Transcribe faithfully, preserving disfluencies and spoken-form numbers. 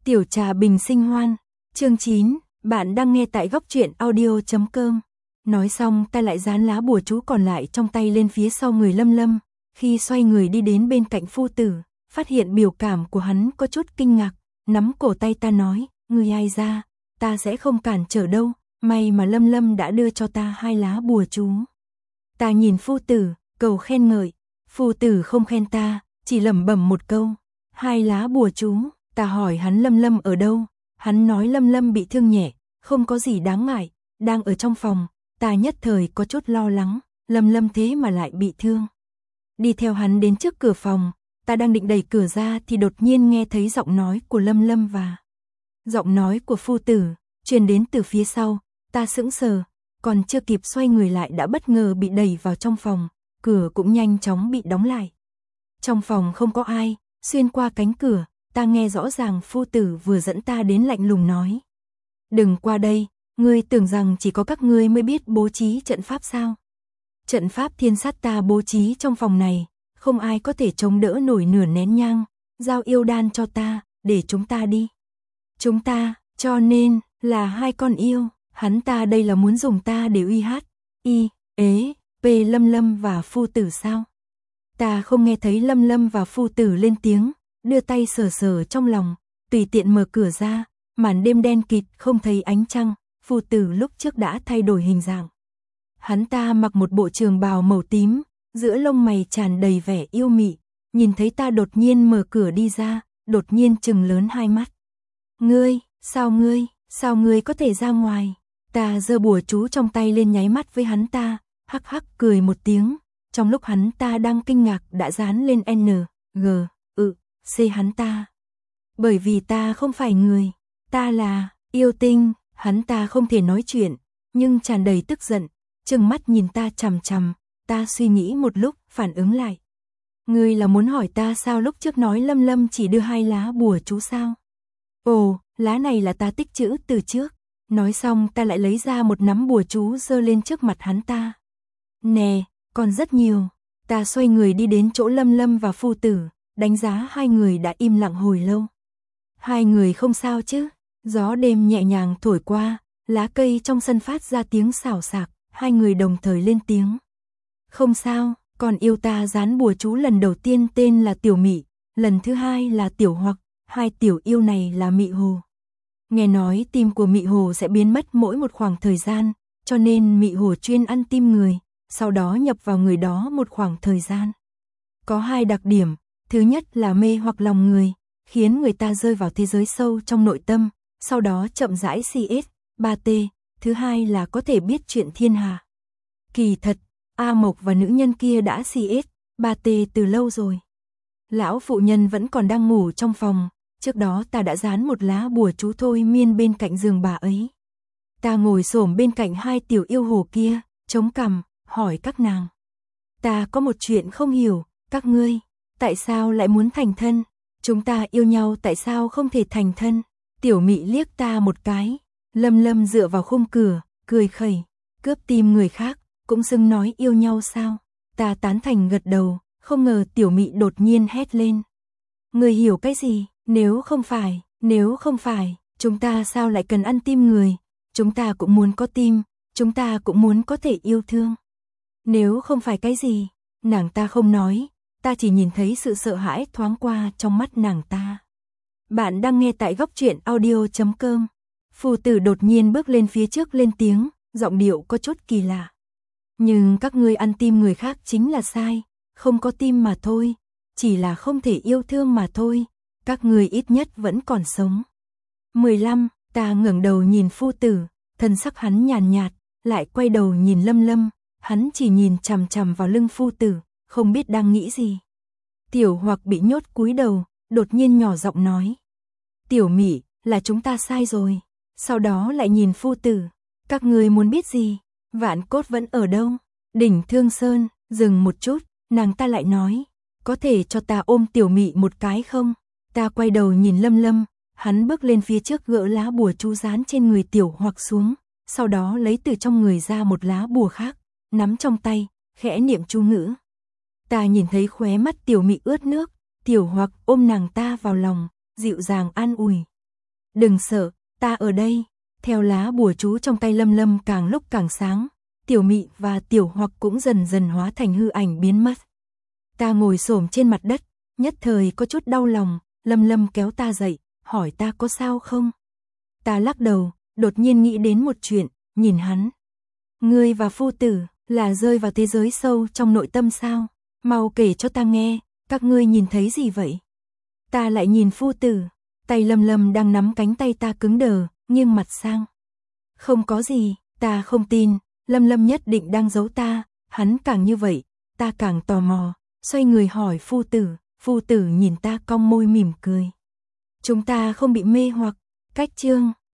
Tiểu trà bình sinh hoan, chương chín, bạn đang nghe tại góc truyện audio chấm com. Nói xong ta lại dán lá bùa chú còn lại trong tay lên phía sau người Lâm Lâm, khi xoay người đi đến bên cạnh phu tử, phát hiện biểu cảm của hắn có chút kinh ngạc, nắm cổ tay ta nói, ngươi ai ra, ta sẽ không cản trở đâu, may mà Lâm Lâm đã đưa cho ta hai lá bùa chú. Ta nhìn phu tử, cầu khen ngợi, phu tử không khen ta, chỉ lẩm bẩm một câu, hai lá bùa chú. Ta hỏi hắn Lâm Lâm ở đâu, hắn nói Lâm Lâm bị thương nhẹ, không có gì đáng ngại, đang ở trong phòng. Ta nhất thời có chút lo lắng, Lâm Lâm thế mà lại bị thương. Đi theo hắn đến trước cửa phòng, ta đang định đẩy cửa ra thì đột nhiên nghe thấy giọng nói của Lâm Lâm và giọng nói của phu tử truyền đến từ phía sau. Ta sững sờ, còn chưa kịp xoay người lại đã bất ngờ bị đẩy vào trong phòng, cửa cũng nhanh chóng bị đóng lại. Trong phòng không có ai, xuyên qua cánh cửa, ta nghe rõ ràng phu tử vừa dẫn ta đến lạnh lùng nói. Đừng qua đây, ngươi tưởng rằng chỉ có các ngươi mới biết bố trí trận pháp sao? Trận pháp thiên sát ta bố trí trong phòng này, không ai có thể chống đỡ nổi nửa nén nhang, giao yêu đan cho ta, để chúng ta đi. Chúng ta, cho nên, là hai con yêu, hắn ta đây là muốn dùng ta để uy hát, y, ế, p Lâm Lâm và phu tử sao? Ta không nghe thấy Lâm Lâm và phu tử lên tiếng, đưa tay sờ sờ trong lòng, tùy tiện mở cửa ra, màn đêm đen kịt không thấy ánh trăng, phu tử lúc trước đã thay đổi hình dạng. Hắn ta mặc một bộ trường bào màu tím, giữa lông mày tràn đầy vẻ yêu mị, nhìn thấy ta đột nhiên mở cửa đi ra, đột nhiên trừng lớn hai mắt. Ngươi, sao ngươi, sao ngươi có thể ra ngoài? Ta giơ bùa chú trong tay lên nháy mắt với hắn ta, hắc hắc cười một tiếng, trong lúc hắn ta đang kinh ngạc đã dán lên N, G, ừ, C hắn ta. Bởi vì ta không phải người, ta là yêu tinh, hắn ta không thể nói chuyện, nhưng tràn đầy tức giận, trừng mắt nhìn ta chằm chằm, ta suy nghĩ một lúc, phản ứng lại. Ngươi là muốn hỏi ta sao lúc trước nói Lâm Lâm chỉ đưa hai lá bùa chú sao? Ồ, lá này là ta tích trữ từ trước. Nói xong ta lại lấy ra một nắm bùa chú giơ lên trước mặt hắn ta. Nè, còn rất nhiều. Ta xoay người đi đến chỗ Lâm Lâm và phu tử, đánh giá hai người đã im lặng hồi lâu. Hai người không sao chứ? Gió đêm nhẹ nhàng thổi qua, lá cây trong sân phát ra tiếng xào xạc, hai người đồng thời lên tiếng. Không sao, còn yêu ta dán bùa chú lần đầu tiên tên là Tiểu Mị, lần thứ hai là Tiểu Hoặc, hai tiểu yêu này là Mị Hồ. Nghe nói tim của Mị Hồ sẽ biến mất mỗi một khoảng thời gian, cho nên Mị Hồ chuyên ăn tim người, sau đó nhập vào người đó một khoảng thời gian. Có hai đặc điểm, thứ nhất là mê hoặc lòng người, khiến người ta rơi vào thế giới sâu trong nội tâm, sau đó chậm rãi xê ét, ba T, thứ hai là có thể biết chuyện thiên hạ. Kỳ thật, A Mộc và nữ nhân kia đã xê ét, ba T từ lâu rồi. Lão phụ nhân vẫn còn đang ngủ trong phòng, trước đó ta đã dán một lá bùa chú thôi miên bên cạnh giường bà ấy. Ta ngồi xổm bên cạnh hai tiểu yêu hồ kia, chống cằm, hỏi các nàng. Ta có một chuyện không hiểu, các ngươi, tại sao lại muốn thành thân? Chúng ta yêu nhau tại sao không thể thành thân? Tiểu Mị liếc ta một cái, Lâm Lâm dựa vào khung cửa, cười khẩy, cướp tim người khác, cũng xưng nói yêu nhau sao? Ta tán thành gật đầu, không ngờ Tiểu Mị đột nhiên hét lên. Người hiểu cái gì? Nếu không phải, nếu không phải, chúng ta sao lại cần ăn tim người? Chúng ta cũng muốn có tim, chúng ta cũng muốn có thể yêu thương. Nếu không phải cái gì? Nàng ta không nói, ta chỉ nhìn thấy sự sợ hãi thoáng qua trong mắt nàng ta. Bạn đang nghe tại góc truyện audio chấm com. Phù tử đột nhiên bước lên phía trước lên tiếng, giọng điệu có chút kỳ lạ. Nhưng các ngươi ăn tim người khác chính là sai, không có tim mà thôi, chỉ là không thể yêu thương mà thôi, các ngươi ít nhất vẫn còn sống. mười lăm, ta ngẩng đầu nhìn phu tử, thân sắc hắn nhàn nhạt, lại quay đầu nhìn Lâm Lâm, hắn chỉ nhìn chằm chằm vào lưng phu tử, không biết đang nghĩ gì. Tiểu Hoặc bị nhốt cúi đầu, đột nhiên nhỏ giọng nói. Tiểu Mị, là chúng ta sai rồi. Sau đó lại nhìn phu tử, các ngươi muốn biết gì? Vạn Cốt vẫn ở đâu? Đỉnh Thương Sơn. Dừng một chút, nàng ta lại nói, có thể cho ta ôm Tiểu Mị một cái không? Ta quay đầu nhìn Lâm Lâm, hắn bước lên phía trước gỡ lá bùa chú dán trên người Tiểu Hoặc xuống, sau đó lấy từ trong người ra một lá bùa khác, nắm trong tay, khẽ niệm chú ngữ. Ta nhìn thấy khóe mắt Tiểu Mị ướt nước, Tiểu Hoặc ôm nàng ta vào lòng, dịu dàng an ủi. Đừng sợ, ta ở đây. Theo lá bùa chú trong tay Lâm Lâm càng lúc càng sáng, Tiểu Mị và Tiểu Hoặc cũng dần dần hóa thành hư ảnh biến mất. Ta ngồi xổm trên mặt đất, nhất thời có chút đau lòng, Lâm Lâm kéo ta dậy, hỏi ta có sao không. Ta lắc đầu, đột nhiên nghĩ đến một chuyện, nhìn hắn. Ngươi và phu tử, là rơi vào thế giới sâu trong nội tâm sao? Mau kể cho ta nghe, các ngươi nhìn thấy gì vậy? Ta lại nhìn phu tử, tay Lâm Lâm đang nắm cánh tay ta cứng đờ, nghiêng mặt sang. Không có gì, ta không tin, Lâm Lâm nhất định đang giấu ta, hắn càng như vậy, ta càng tò mò, xoay người hỏi phu tử, phu tử nhìn ta cong môi mỉm cười. Chúng ta không bị mê hoặc, cách chương.